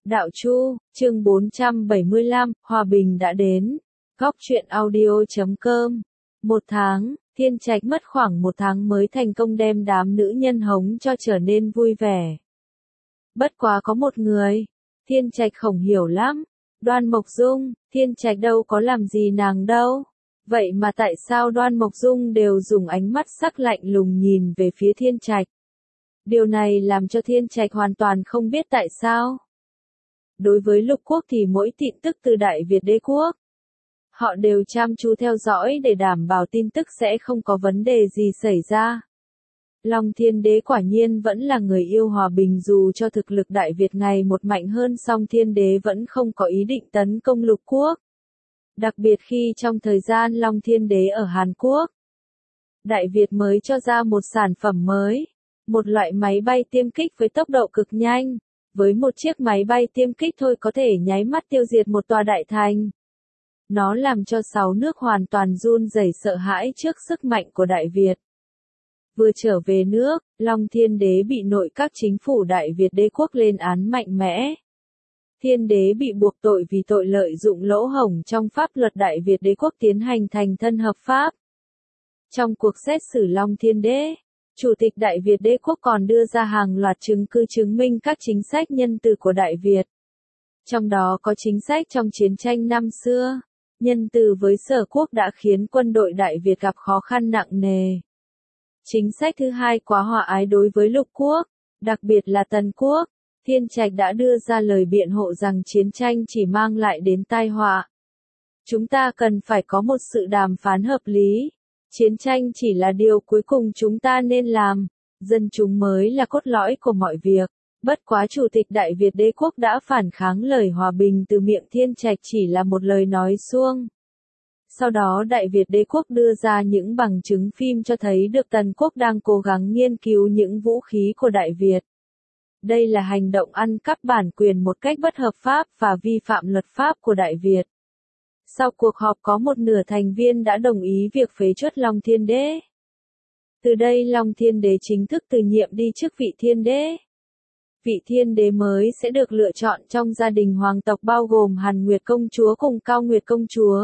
Đạo Chu, chương 475, Hòa bình đã đến. Góc truyện audio.com. Một tháng, Thiên Trạch mất khoảng một tháng mới thành công đem đám nữ nhân hống cho trở nên vui vẻ. Bất quá có một người, Thiên Trạch không hiểu lắm. Đoan Mộc Dung, Thiên Trạch đâu có làm gì nàng đâu. Vậy mà tại sao Đoan Mộc Dung đều dùng ánh mắt sắc lạnh lùng nhìn về phía Thiên Trạch? Điều này làm cho Thiên Trạch hoàn toàn không biết tại sao. Đối với lục quốc thì mỗi tin tức từ Đại Việt đế quốc, họ đều chăm chú theo dõi để đảm bảo tin tức sẽ không có vấn đề gì xảy ra. Long Thiên Đế quả nhiên vẫn là người yêu hòa bình, dù cho thực lực Đại Việt ngày một mạnh hơn, song Thiên Đế vẫn không có ý định tấn công lục quốc. Đặc biệt khi trong thời gian Long Thiên Đế ở Hàn Quốc, Đại Việt mới cho ra một sản phẩm mới, một loại máy bay tiêm kích với tốc độ cực nhanh. Với một chiếc máy bay tiêm kích thôi có thể nháy mắt tiêu diệt một tòa đại thành. Nó làm cho 6 nước hoàn toàn run rẩy sợ hãi trước sức mạnh của Đại Việt. Vừa trở về nước, Long Thiên Đế bị nội các chính phủ Đại Việt đế quốc lên án mạnh mẽ. Thiên Đế bị buộc tội vì tội lợi dụng lỗ hổng trong pháp luật Đại Việt đế quốc tiến hành thành thân hợp pháp. Trong cuộc xét xử Long Thiên Đế, Chủ tịch Đại Việt đế quốc còn đưa ra hàng loạt chứng cứ chứng minh các chính sách nhân từ của Đại Việt. Trong đó có chính sách trong chiến tranh năm xưa, nhân từ với Sở quốc đã khiến quân đội Đại Việt gặp khó khăn nặng nề. Chính sách thứ hai quá hòa ái đối với lục quốc, đặc biệt là Tần quốc. Thiên Trạch đã đưa ra lời biện hộ rằng chiến tranh chỉ mang lại đến tai họa. Chúng ta cần phải có một sự đàm phán hợp lý. Chiến tranh chỉ là điều cuối cùng chúng ta nên làm, dân chúng mới là cốt lõi của mọi việc. Bất quá Chủ tịch Đại Việt đế quốc đã phản kháng lời hòa bình từ miệng Thiên Trạch chỉ là một lời nói suông. Sau đó Đại Việt đế quốc đưa ra những bằng chứng phim cho thấy được Tần quốc đang cố gắng nghiên cứu những vũ khí của Đại Việt. Đây là hành động ăn cắp bản quyền một cách bất hợp pháp và vi phạm luật pháp của Đại Việt. Sau cuộc họp có một nửa thành viên đã đồng ý việc phế truất Long Thiên Đế. Từ đây Long Thiên Đế chính thức từ nhiệm đi chức vị Thiên Đế. Vị Thiên Đế mới sẽ được lựa chọn trong gia đình hoàng tộc bao gồm Hàn Nguyệt Công Chúa cùng Cao Nguyệt Công Chúa.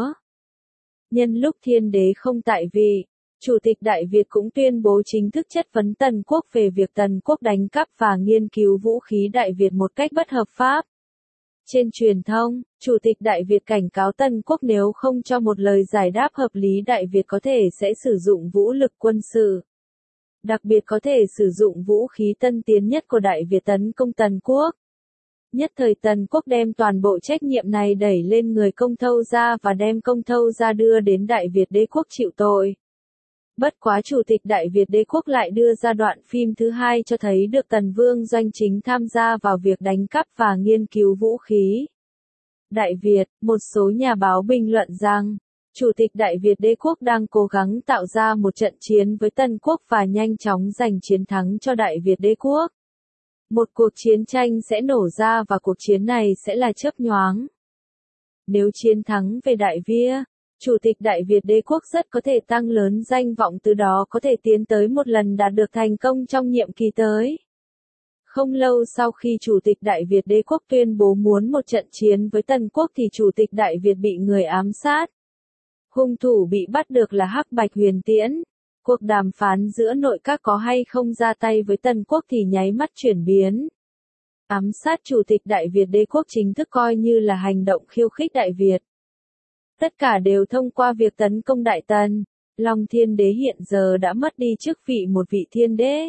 Nhân lúc Thiên Đế không tại vị, Chủ tịch Đại Việt cũng tuyên bố chính thức chất vấn Tần quốc về việc Tần quốc đánh cắp và nghiên cứu vũ khí Đại Việt một cách bất hợp pháp. Trên truyền thông, Chủ tịch Đại Việt cảnh cáo Tần quốc nếu không cho một lời giải đáp hợp lý, Đại Việt có thể sẽ sử dụng vũ lực quân sự. Đặc biệt có thể sử dụng vũ khí tân tiến nhất của Đại Việt tấn công Tần quốc. Nhất thời Tần quốc đem toàn bộ trách nhiệm này đẩy lên người Công Thâu Gia và đem Công Thâu Gia đưa đến Đại Việt đế quốc chịu tội. Bất quá Chủ tịch Đại Việt đế quốc lại đưa ra đoạn phim thứ hai cho thấy được Tần Vương Doanh chính tham gia vào việc đánh cắp và nghiên cứu vũ khí. Đại Việt, một số nhà báo bình luận rằng, Chủ tịch Đại Việt đế quốc đang cố gắng tạo ra một trận chiến với Tần quốc và nhanh chóng giành chiến thắng cho Đại Việt đế quốc. Một cuộc chiến tranh sẽ nổ ra và cuộc chiến này sẽ là chớp nhoáng. Nếu chiến thắng về Đại Việt, Chủ tịch Đại Việt đế quốc rất có thể tăng lớn danh vọng, từ đó có thể tiến tới một lần đạt được thành công trong nhiệm kỳ tới. Không lâu sau khi Chủ tịch Đại Việt đế quốc tuyên bố muốn một trận chiến với Tần quốc thì Chủ tịch Đại Việt bị người ám sát. Hung thủ bị bắt được là Hắc Bạch Huyền Tiễn. Cuộc đàm phán giữa nội các có hay không ra tay với Tần quốc thì nháy mắt chuyển biến. Ám sát Chủ tịch Đại Việt đế quốc chính thức coi như là hành động khiêu khích Đại Việt. Tất cả đều thông qua việc tấn công Đại Tần. Long Thiên Đế hiện giờ đã mất đi chức vị một vị Thiên Đế.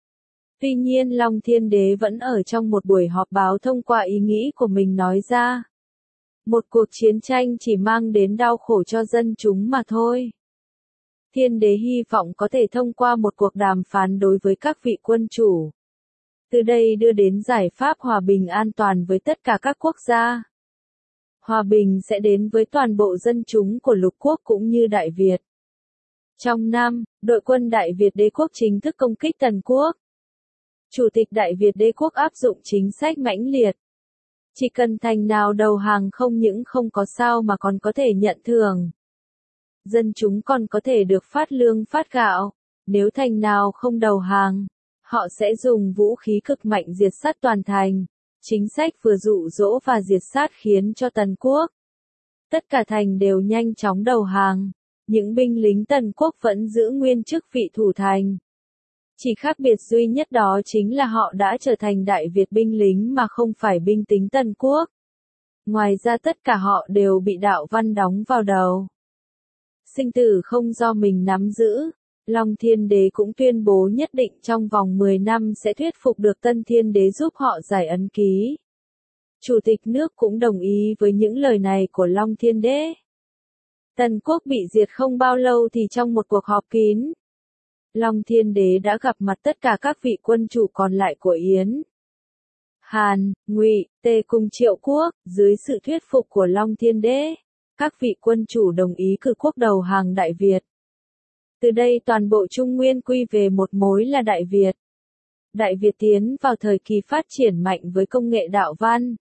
Tuy nhiên Long Thiên Đế vẫn ở trong một buổi họp báo thông qua ý nghĩ của mình nói ra. Một cuộc chiến tranh chỉ mang đến đau khổ cho dân chúng mà thôi. Thiên Đế hy vọng có thể thông qua một cuộc đàm phán đối với các vị quân chủ. Từ đây đưa đến giải pháp hòa bình an toàn với tất cả các quốc gia. Hòa bình sẽ đến với toàn bộ dân chúng của lục quốc cũng như Đại Việt. Trong năm, đội quân Đại Việt đế quốc chính thức công kích Tần quốc. Chủ tịch Đại Việt đế quốc áp dụng chính sách mãnh liệt. Chỉ cần thành nào đầu hàng không những không có sao mà còn có thể nhận thưởng. Dân chúng còn có thể được phát lương phát gạo. Nếu thành nào không đầu hàng, họ sẽ dùng vũ khí cực mạnh diệt sát toàn thành. Chính sách vừa dụ dỗ và diệt sát khiến cho Tần quốc. Tất cả thành đều nhanh chóng đầu hàng. Những binh lính Tần quốc vẫn giữ nguyên chức vị thủ thành. Chỉ khác biệt duy nhất đó chính là họ đã trở thành Đại Việt binh lính mà không phải binh lính Tần quốc. Ngoài ra tất cả họ đều bị đạo văn đóng vào đầu. Sinh tử không do mình nắm giữ. Long Thiên Đế cũng tuyên bố nhất định trong vòng 10 năm sẽ thuyết phục được Tân Thiên Đế giúp họ giải ấn ký. Chủ tịch nước cũng đồng ý với những lời này của Long Thiên Đế. Tần quốc bị diệt không bao lâu thì trong một cuộc họp kín, Long Thiên Đế đã gặp mặt tất cả các vị quân chủ còn lại của Yến, Hàn, Ngụy, Tề cùng Triệu quốc. Dưới sự thuyết phục của Long Thiên Đế, các vị quân chủ đồng ý cử quốc đầu hàng Đại Việt. Từ đây toàn bộ Trung Nguyên quy về một mối là Đại Việt. Đại Việt tiến vào thời kỳ phát triển mạnh với công nghệ đạo văn.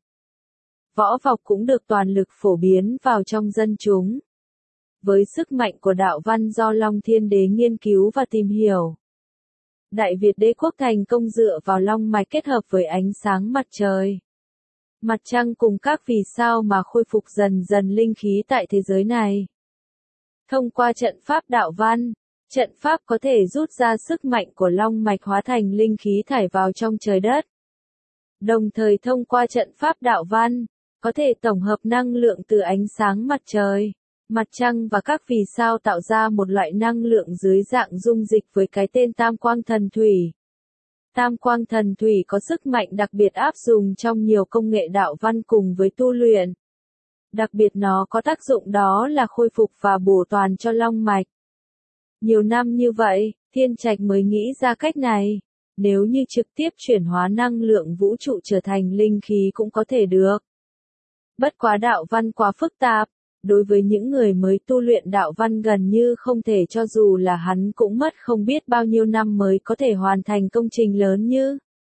Võ học cũng được toàn lực phổ biến vào trong dân chúng. Với sức mạnh của đạo văn do Long Thiên Đế nghiên cứu và tìm hiểu, Đại Việt đế quốc thành công dựa vào long mạch kết hợp với ánh sáng mặt trời, mặt trăng cùng các vì sao mà khôi phục dần dần linh khí tại thế giới này. Thông qua trận pháp đạo văn, trận pháp có thể rút ra sức mạnh của long mạch hóa thành linh khí thải vào trong trời đất. Đồng thời thông qua trận pháp đạo văn, có thể tổng hợp năng lượng từ ánh sáng mặt trời, mặt trăng và các vì sao tạo ra một loại năng lượng dưới dạng dung dịch với cái tên Tam Quang Thần Thủy. Tam Quang Thần Thủy có sức mạnh đặc biệt áp dụng trong nhiều công nghệ đạo văn cùng với tu luyện. Đặc biệt nó có tác dụng đó là khôi phục và bổ toàn cho long mạch. Nhiều năm như vậy, Thiên Trạch mới nghĩ ra cách này. Nếu như trực tiếp chuyển hóa năng lượng vũ trụ trở thành linh khí cũng có thể được. Bất quá đạo văn quá phức tạp. Đối với những người mới tu luyện đạo văn gần như không thể, cho dù là hắn cũng mất không biết bao nhiêu năm mới có thể hoàn thành công trình lớn như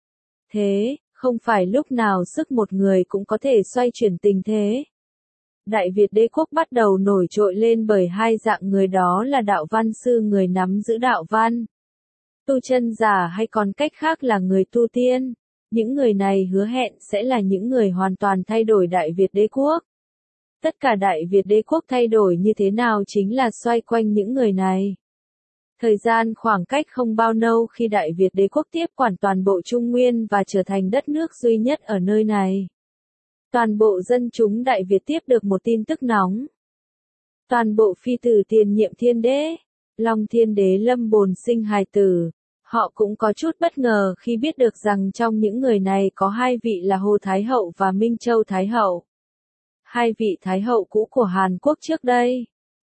thế. Không phải lúc nào sức một người cũng có thể xoay chuyển tình thế. Đại Việt đế quốc bắt đầu nổi trội lên bởi hai dạng người, đó là đạo văn sư, người nắm giữ đạo văn, tu chân giả, hay còn cách khác là người tu tiên. Những người này hứa hẹn sẽ là những người hoàn toàn thay đổi Đại Việt đế quốc. Tất cả Đại Việt đế quốc thay đổi như thế nào chính là xoay quanh những người này. Thời gian khoảng cách không bao lâu khi Đại Việt đế quốc tiếp quản toàn bộ Trung Nguyên và trở thành đất nước duy nhất ở nơi này. Toàn bộ dân chúng Đại Việt tiếp được một tin tức nóng. Toàn bộ phi tử tiền nhiệm Thiên Đế, Long Thiên Đế lâm bồn sinh hài tử. Họ cũng có chút bất ngờ khi biết được rằng trong những người này có hai vị là Hồ Thái Hậu và Minh Châu Thái Hậu. Hai vị Thái Hậu cũ của Hàn Quốc trước đây.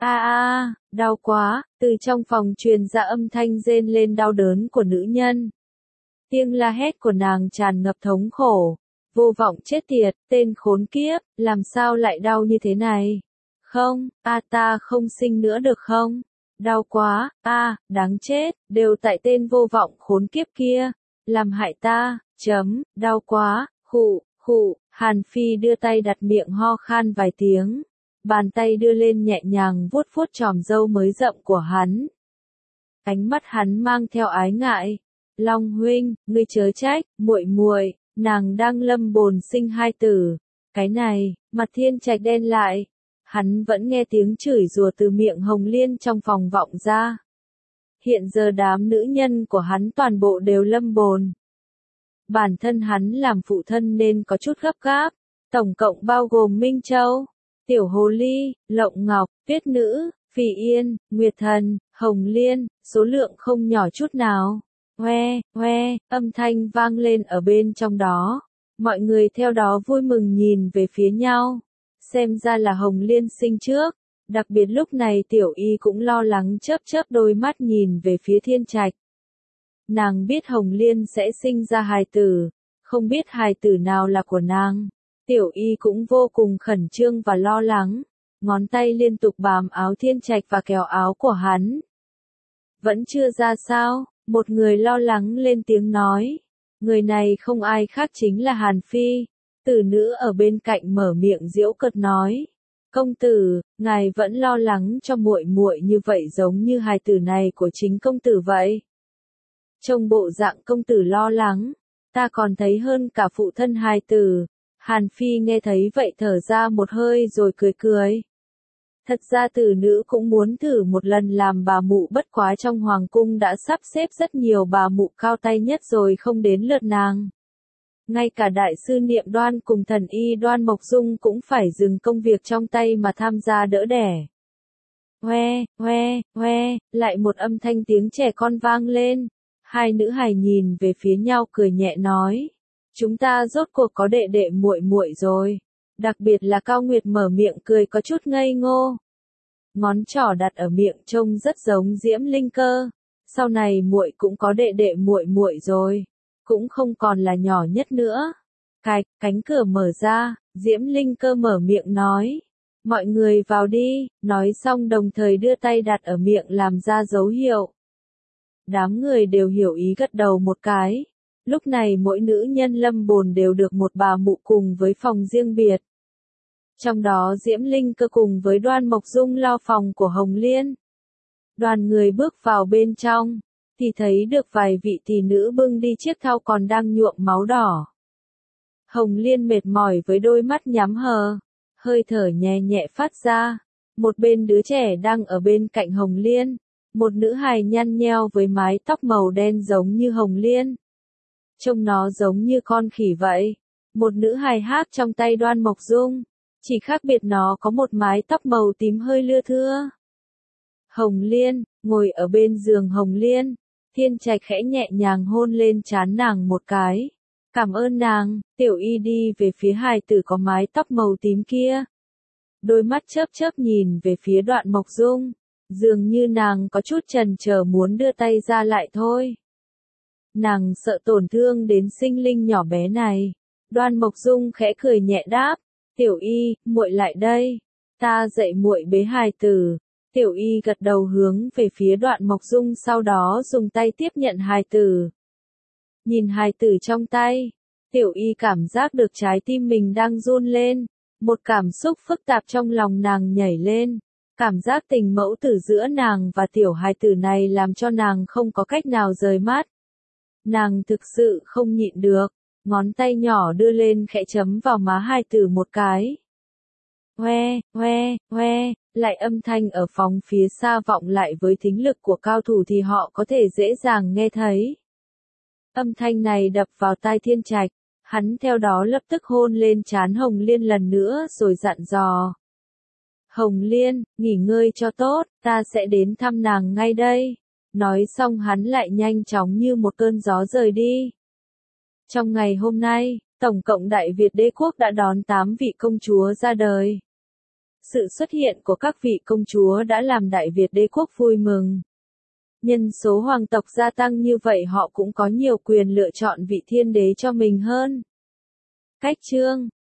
Đau quá, từ trong phòng truyền ra âm thanh rên lên đau đớn của nữ nhân. Tiếng la hét của nàng tràn ngập thống khổ. Vô vọng chết tiệt, tên khốn kiếp, làm sao lại đau như thế này? Không, ta không sinh nữa được không? Đau quá, đáng chết, đều tại tên vô vọng khốn kiếp kia. Làm hại ta, đau quá, khụ. Hàn Phi đưa tay đặt miệng ho khan vài tiếng. Bàn tay đưa lên nhẹ nhàng vuốt vuốt chòm râu mới rậm của hắn. Ánh mắt hắn mang theo ái ngại. Long huynh, ngươi chớ trách, muội, nàng đang lâm bồn sinh hai tử. Cái này, mặt Thiên Trạch đen lại. Hắn vẫn nghe tiếng chửi rủa từ miệng Hồng Liên trong phòng vọng ra. Hiện giờ đám nữ nhân của hắn toàn bộ đều lâm bồn. Bản thân hắn làm phụ thân nên có chút gấp gáp. Tổng cộng bao gồm Minh Châu, Tiểu Hồ Ly, Lộng Ngọc, Tuyết Nữ, Phỉ Yên, Nguyệt Thần, Hồng Liên, số lượng không nhỏ chút nào. Hoe, âm thanh vang lên ở bên trong đó. Mọi người theo đó vui mừng nhìn về phía nhau. Xem ra là Hồng Liên sinh trước. Đặc biệt lúc này Tiểu Y cũng lo lắng chớp đôi mắt nhìn về phía Thiên Trạch. Nàng biết Hồng Liên sẽ sinh ra hài tử, không biết hài tử nào là của nàng. Tiểu Y cũng vô cùng khẩn trương và lo lắng, ngón tay liên tục bám áo Thiên Trạch và kéo áo của hắn. Vẫn chưa ra sao, một người lo lắng lên tiếng nói. Người này không ai khác chính là Hàn Phi. Tử nữ ở bên cạnh mở miệng giễu cợt nói. Công tử, ngài vẫn lo lắng cho muội như vậy, giống như hài tử này của chính công tử vậy. Trông bộ dạng công tử lo lắng, Ta còn thấy hơn cả phụ thân hài tử. Hàn Phi nghe thấy vậy thở ra một hơi rồi cười cười. Thật ra tử nữ cũng muốn thử một lần làm bà mụ, bất quá trong hoàng cung đã sắp xếp rất nhiều bà mụ cao tay nhất rồi không đến lượt nàng. Ngay cả đại sư Niệm Đoan cùng thần y Đoan Mộc Dung cũng phải dừng công việc trong tay mà tham gia đỡ đẻ. Hoe, hoe, hoe, lại một âm thanh tiếng trẻ con vang lên. Hai nữ hài nhìn về phía nhau cười nhẹ nói. Chúng ta rốt cuộc có đệ đệ muội muội rồi. Đặc biệt là Cao Nguyệt mở miệng cười có chút ngây ngô. Ngón trỏ đặt ở miệng trông rất giống Diễm Linh Cơ. Sau này muội cũng có đệ đệ muội muội rồi. Cũng không còn là nhỏ nhất nữa. Cánh cửa mở ra, Diễm Linh Cơ mở miệng nói. Mọi người vào đi, nói xong đồng thời đưa tay đặt ở miệng làm ra dấu hiệu. Đám người đều hiểu ý gật đầu một cái. Lúc này mỗi nữ nhân lâm bồn đều được một bà mụ cùng với phòng riêng biệt. Trong đó Diễm Linh Cơ cùng với Đoan Mộc Dung lo phòng của Hồng Liên. Đoàn người bước vào bên trong, thì thấy được vài vị tỷ nữ bưng đi chiếc thau còn đang nhuộm máu đỏ. Hồng Liên mệt mỏi với đôi mắt nhắm hờ, hơi thở nhẹ nhẹ phát ra. Một bên đứa trẻ đang ở bên cạnh Hồng Liên, một nữ hài nhăn nheo với mái tóc màu đen giống như Hồng Liên. Trông nó giống như con khỉ vậy. Một nữ hài hát trong tay Đoan Mộc Dung, chỉ khác biệt nó có một mái tóc màu tím hơi lưa thưa. Hồng Liên, ngồi ở bên giường Hồng Liên, Thiên Trạch khẽ nhẹ nhàng hôn lên trán nàng một cái. Cảm ơn nàng. Tiểu Y đi về phía hài tử có mái tóc màu tím kia. Đôi mắt chớp chớp nhìn về phía Đoạn Mộc Dung, dường như nàng có chút chần chờ muốn đưa tay ra lại thôi. Nàng sợ tổn thương đến sinh linh nhỏ bé này. Đoan Mộc Dung khẽ cười nhẹ đáp, Tiểu Y, muội lại đây, ta dạy muội bế hài tử. Tiểu Y gật đầu hướng về phía Đoạn Mộc Dung, sau đó dùng tay tiếp nhận hài tử. Nhìn hài tử trong tay, Tiểu Y cảm giác được trái tim mình đang run lên, một cảm xúc phức tạp trong lòng nàng nhảy lên. Cảm giác tình mẫu tử giữa nàng và tiểu hài tử này làm cho nàng không có cách nào rời mắt. Nàng thực sự không nhịn được, ngón tay nhỏ đưa lên khẽ chấm vào má hài tử một cái. Hoe, hoe, hoe, lại âm thanh ở phòng phía xa vọng lại với thính lực của cao thủ thì họ có thể dễ dàng nghe thấy. Âm thanh này đập vào tai Thiên Trạch, hắn theo đó lập tức hôn lên trán Hồng Liên lần nữa rồi dặn dò. Hồng Liên, nghỉ ngơi cho tốt, ta sẽ đến thăm nàng ngay đây. Nói xong hắn lại nhanh chóng như một cơn gió rời đi. Trong ngày hôm nay, tổng cộng Đại Việt Đế Quốc đã đón 8 vị công chúa ra đời. Sự xuất hiện của các vị công chúa đã làm Đại Việt Đế Quốc vui mừng. Nhân số hoàng tộc gia tăng như vậy họ cũng có nhiều quyền lựa chọn vị thiên đế cho mình hơn. Cách chương